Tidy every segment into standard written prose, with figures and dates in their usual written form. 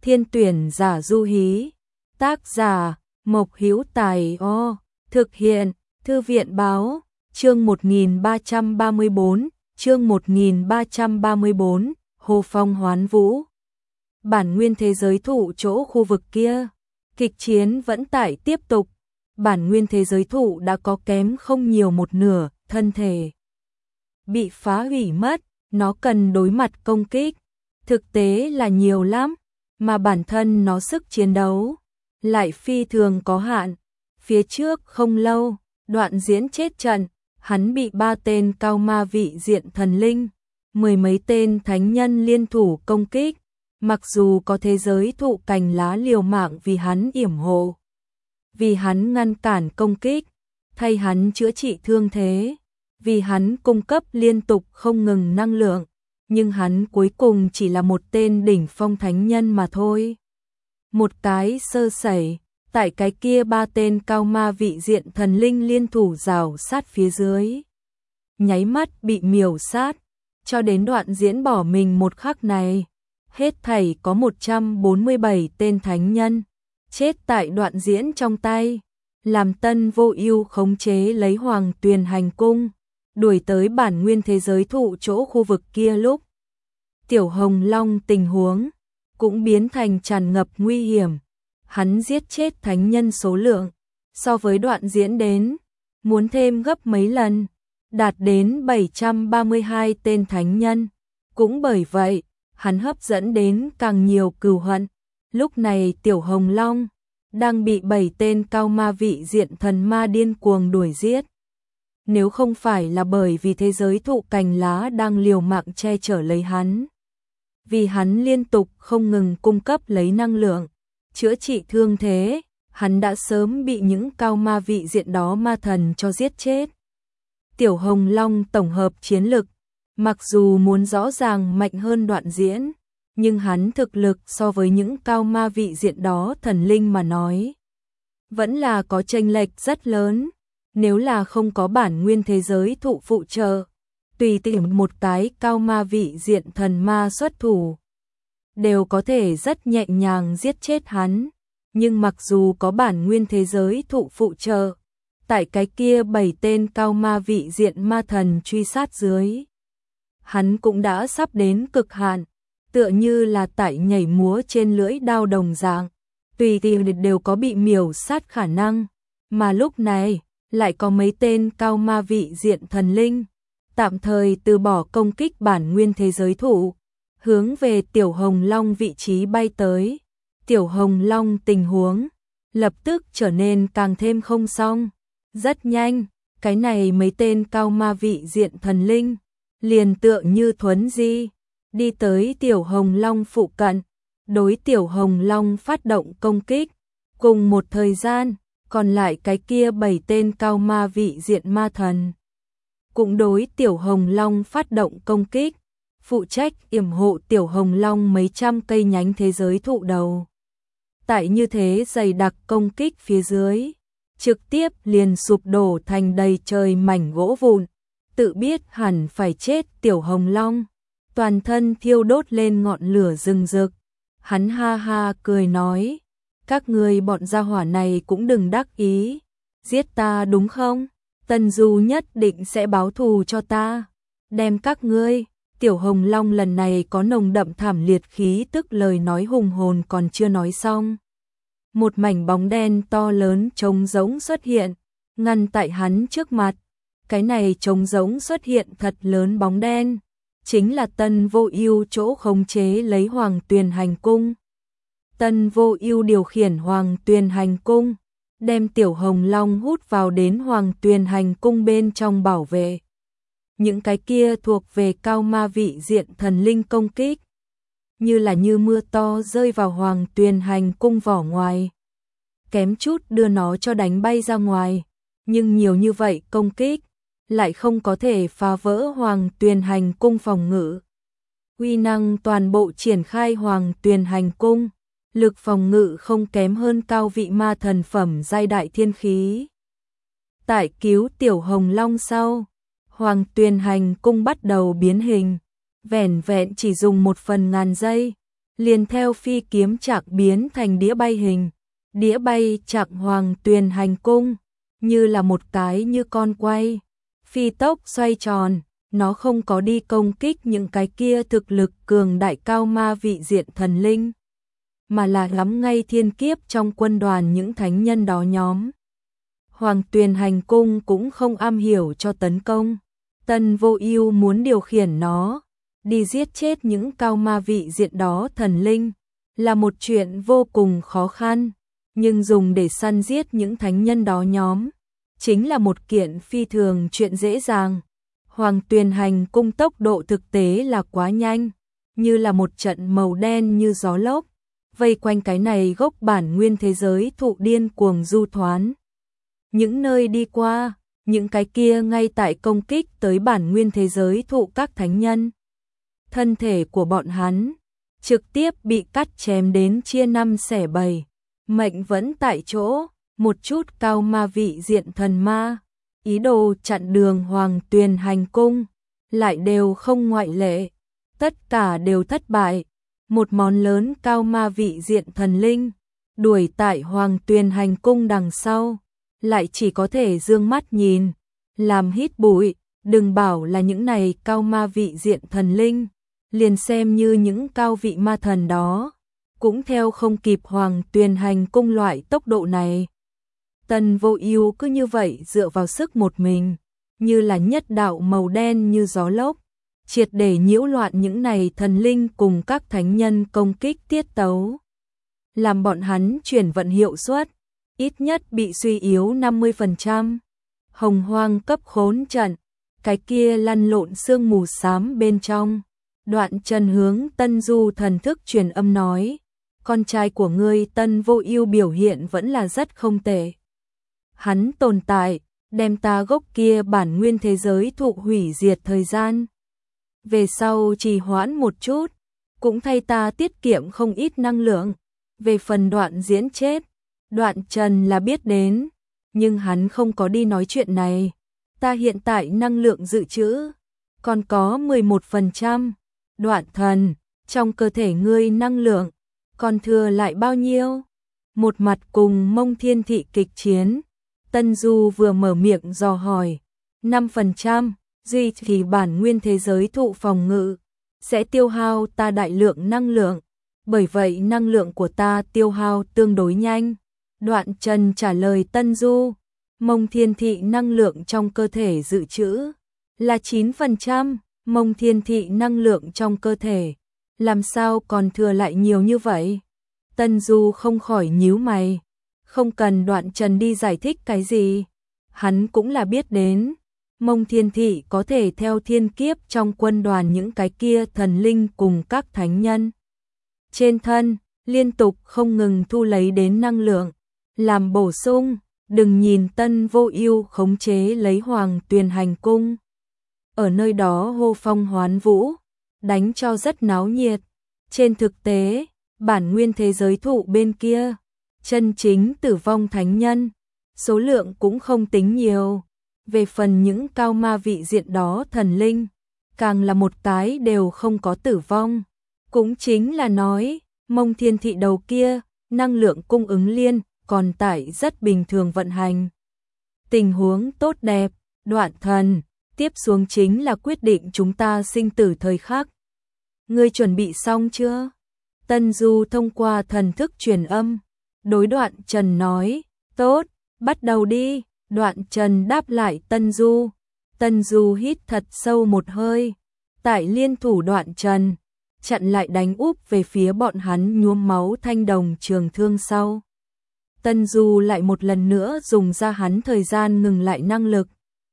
Thiên tuyển giả du hí. Tác giả Mộc Hữu Tài. Thực hiện Thư viện báo. Chương 1334, chương 1334, Hồ Phong hoán vũ. Bản nguyên thế giới thụ chỗ khu vực kia, kịch chiến vẫn tại tiếp tục. Bản nguyên thế giới thụ đã có kém không nhiều một nửa, thân thể bị phá hủy mất, nó cần đối mặt công kích. Thực tế là nhiều lắm, mà bản thân nó sức chiến đấu lại phi thường có hạn. Phía trước không lâu, Đoạn Diễn chết trận, hắn bị 3 tên cao ma vị diện thần linh, 10 mấy tên thánh nhân liên thủ công kích. Mặc dù có thế giới thụ cành lá liều mạng vì hắn yểm hộ, vì hắn ngăn cản công kích, thay hắn chữa trị thương thế, vì hắn cung cấp liên tục không ngừng năng lượng, nhưng hắn cuối cùng chỉ là một tên đỉnh phong thánh nhân mà thôi. Một cái sơ sẩy, tại cái kia 3 tên cao ma vị diện thần linh liên thủ rào sát phía dưới, nháy mắt bị miểu sát. Cho đến Đoạn Diễn bỏ mình một khắc này, hết thảy có 147 tên thánh nhân chết tại Đoạn Diễn trong tay. Làm Tân Vô Ưu khống chế lấy Hoàng Tuyền Hành Cung, đuổi tới bản nguyên thế giới thụ chỗ khu vực kia lúc, Tiểu Hồng Long tình huống cũng biến thành tràn ngập nguy hiểm. Hắn giết chết thánh nhân số lượng so với Đoạn Diễn đến muốn thêm gấp mấy lần, đạt đến 732 tên thánh nhân. Cũng bởi vậy, hắn hấp dẫn đến càng nhiều cừu hận. Lúc này Tiểu Hồng Long đang bị 7 tên cao ma vị diện thần ma điên cuồng đuổi giết. Nếu không phải là bởi vì thế giới thụ cành lá đang liều mạng che chở lấy hắn, vì hắn liên tục không ngừng cung cấp lấy năng lượng, chữa trị thương thế, hắn đã sớm bị những cao ma vị diện đó ma thần cho giết chết. Tiểu Hồng Long tổng hợp chiến lực, mặc dù muốn rõ ràng mạnh hơn Đoạn Diễn, nhưng hắn thực lực so với những cao ma vị diện đó thần linh mà nói, vẫn là có chênh lệch rất lớn. Nếu là không có bản nguyên thế giới thụ phụ trợ, tùy tiện một cái cao ma vị diện thần ma xuất thủ, đều có thể rất nhẹ nhàng giết chết hắn. Nhưng mặc dù có bản nguyên thế giới thụ phụ trợ, tại cái kia 7 tên cao ma vị diện ma thần truy sát dưới, hắn cũng đã sắp đến cực hạn, tựa như là tại nhảy múa trên lưỡi đao đồng dạng, tùy tiện đều có bị miểu sát khả năng. Mà lúc này, lại có mấy tên cao ma vị diện thần linh tạm thời từ bỏ công kích bản nguyên thế giới thụ, hướng về Tiểu Hồng Long vị trí bay tới. Tiểu Hồng Long tình huống lập tức trở nên càng thêm không xong. Rất nhanh, cái này mấy tên cao ma vị diện thần linh liền tựa như thuấn di đi tới Tiểu Hồng Long phụ cận, đối Tiểu Hồng Long phát động công kích. Cùng một thời gian, còn lại cái kia 7 tên cao ma vị diện ma thần cũng đối Tiểu Hồng Long phát động công kích, phụ trách yểm hộ Tiểu Hồng Long mấy trăm cây nhánh thế giới thụ đầu. Tại như thế dày đặc công kích phía dưới, trực tiếp liền sụp đổ thành đầy trời mảnh gỗ vụn. Tự biết hẳn phải chết Tiểu Hồng Long, toàn thân thiêu đốt lên ngọn lửa rừng rực. Hắn ha ha cười nói, các ngươi bọn gia hỏa này cũng đừng đắc ý, giết ta đúng không? Tần Du nhất định sẽ báo thù cho ta, đem các ngươi. Tiểu Hồng Long lần này có nồng đậm thảm liệt khí tức, lời nói hùng hồn còn chưa nói xong, một mảnh bóng đen to lớn trống rỗng xuất hiện, ngăn tại hắn trước mặt. Cái này trống rỗng xuất hiện thật lớn bóng đen, chính là Tân Vô Ưu chỗ khống chế lấy Hoàng Tuyền Hành Cung. Tân Vô Ưu điều khiển Hoàng Tuyền Hành Cung, đem Tiểu Hồng Long hút vào đến Hoàng Tuyền Hành Cung bên trong bảo vệ. Những cái kia thuộc về cao ma vị diện thần linh công kích, như là như mưa to rơi vào Hoàng Tuyền Hành Cung vỏ ngoài, kém chút đưa nó cho đánh bay ra ngoài. Nhưng nhiều như vậy công kích lại không có thể phá vỡ Hoàng Tuyền Hành Cung phòng ngự. Uy năng toàn bộ triển khai Hoàng Tuyền Hành Cung, lực phòng ngự không kém hơn cao vị ma thần phẩm giai đại thiên khí. Tại cứu Tiểu Hồng Long sau, Hoàng Tuyền Hành Cung bắt đầu biến hình, vẻn vẹn chỉ dùng 1/1000 giây, liền theo phi kiếm chạc biến thành đĩa bay hình. Đĩa bay chạc Hoàng Tuyền Hành Cung, như là một cái như con quay, phi tốc xoay tròn, nó không có đi công kích những cái kia thực lực cường đại cao ma vị diện thần linh, mà là ngắm ngay thiên kiếp trong quân đoàn những thánh nhân đó nhóm. Hoàng Tuyền Hành Cung cũng không am hiểu cho tấn công, Tân Vô Ưu muốn điều khiển nó, đi giết chết những cao ma vị diện đó thần linh, là một chuyện vô cùng khó khăn, nhưng dùng để săn giết những thánh nhân đó nhóm, chính là một kiện phi thường chuyện dễ dàng. Hoàng Tuyền Hành Cung tốc độ thực tế là quá nhanh, như là một trận màu đen như gió lốc, vây quanh cái này gốc bản nguyên thế giới thụ điên cuồng du thoán. Những nơi đi qua, những cái kia ngay tại công kích tới bản nguyên thế giới thụ các thánh nhân. Thân thể của bọn hắn trực tiếp bị cắt chém đến chia năm xẻ bảy, mệnh vẫn tại chỗ, một chút cao ma vị diện thần ma, ý đồ chặn đường Hoàng Tuyền Hành Cung, lại đều không ngoại lệ, tất cả đều thất bại. Một món lớn cao ma vị diện thần linh, đuổi tại Hoàng Tuyền Hành Cung đằng sau, lại chỉ có thể dương mắt nhìn, làm hít bụi, đừng bảo là những này cao ma vị diện thần linh, liền xem như những cao vị ma thần đó, cũng theo không kịp Hoàng Tuyền Hành Cung loại tốc độ này. Tân Vô Ưu cứ như vậy dựa vào sức một mình, như là nhất đạo màu đen như gió lốc, triệt để nhiễu loạn những này thần linh cùng các thánh nhân công kích tiết tấu, làm bọn hắn chuyển vận hiệu suất ít nhất bị suy yếu 50%. Hồng Hoang cấp khốn trận, cái kia lăn lộn sương mù xám bên trong. Đoạn Trần hướng Tân Du thần thức truyền âm nói, con trai của ngươi Tân Vô Ưu biểu hiện vẫn là rất không tệ. Hắn tồn tại, đem ta gốc kia bản nguyên thế giới thụ hủy diệt thời gian. Về sau trì hoãn một chút, cũng thay ta tiết kiệm không ít năng lượng. Về phần Đoạn Diễn chết, Đoạn Trần là biết đến, nhưng hắn không có đi nói chuyện này. Ta hiện tại năng lượng dự trữ còn có 11%. Đoạn Thần, trong cơ thể ngươi năng lượng còn thừa lại bao nhiêu? Một mặt cùng Mông Thiên Thị kịch chiến, Tân Du vừa mở miệng dò hỏi. 5%, duy trì bản nguyên thế giới thụ phòng ngự sẽ tiêu hao ta đại lượng năng lượng, bởi vậy năng lượng của ta tiêu hao tương đối nhanh. Đoạn Trần trả lời Tân Du, Mông Thiên Thị năng lượng trong cơ thể dự trữ là 9%, Mông Thiên Thị năng lượng trong cơ thể làm sao còn thừa lại nhiều như vậy? Tân Du không khỏi nhíu mày, không cần Đoạn Trần đi giải thích cái gì, hắn cũng là biết đến. Mông Thiên Thị có thể theo thiên kiếp trong quân đoàn những cái kia thần linh cùng các thánh nhân trên thân, liên tục không ngừng thu lấy đến năng lượng, làm bổ sung. Đừng nhìn Tân Vô Ưu khống chế lấy Hoàng Tuyền Hành Cung, ở nơi đó hô phong hoán vũ, đánh cho rất náo nhiệt. Trên thực tế, bản nguyên thế giới thụ bên kia, chân chính tử vong thánh nhân, số lượng cũng không tính nhiều. Về phần những cao ma vị diện đó thần linh, càng là một cái đều không có tử vong. Cũng chính là nói, Mông Thiên Thị đầu kia, năng lượng cung ứng liên còn tại rất bình thường vận hành. Tình huống tốt đẹp. Đoạn Thần, tiếp xuống chính là quyết định chúng ta sinh tử thời khắc. Ngươi chuẩn bị xong chưa? Tân Du thông qua thần thức truyền âm, đối Đoạn Trần nói, tốt, bắt đầu đi. Đoạn Trần đáp lại Tân Du. Tân Du hít thật sâu một hơi, tại liên thủ Đoạn Trần, chặn lại đánh úp về phía bọn hắn nhuốm máu thanh đồng trường thương sau. Tân Du lại một lần nữa dùng ra hắn thời gian ngừng lại năng lực.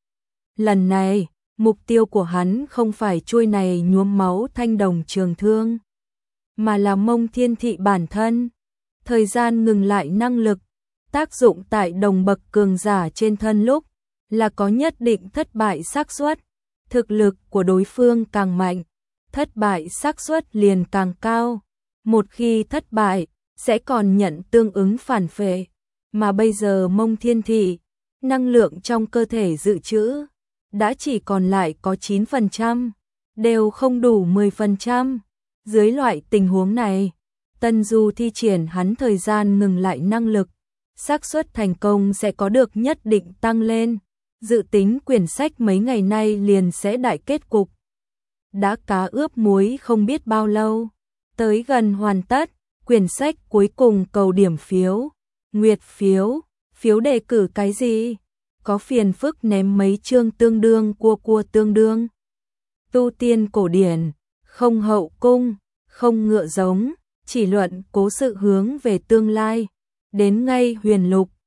Lần này, mục tiêu của hắn không phải chuôi này nhuốm máu thanh đồng trường thương, mà là Mông Thiên Thị bản thân. Thời gian ngừng lại năng lực, tác dụng tại đồng bậc cường giả trên thân lúc, là có nhất định thất bại xác suất. Thực lực của đối phương càng mạnh, thất bại xác suất liền càng cao. Một khi thất bại, sẽ còn nhận tương ứng phản phệ. Mà bây giờ Mông Thiên Thị, năng lượng trong cơ thể dự trữ đã chỉ còn lại có 9%, đều không đủ 10%. Dưới loại tình huống này, Tân Du thi triển hắn thời gian ngừng lại năng lực, xác suất thành công sẽ có được nhất định tăng lên. Dự tính quyển sách mấy ngày nay liền sẽ đại kết cục. Đã cá ướp muối không biết bao lâu, tới gần hoàn tất, quyển sách cuối cùng cầu điểm phiếu, nguyệt phiếu, phiếu đề cử cái gì? Có phiền phức ném mấy chương tương đương cua tương đương. Tu tiên cổ điển, không hậu cung, không ngựa giống, chỉ luận cố sự hướng về tương lai. Đến ngay huyền lục,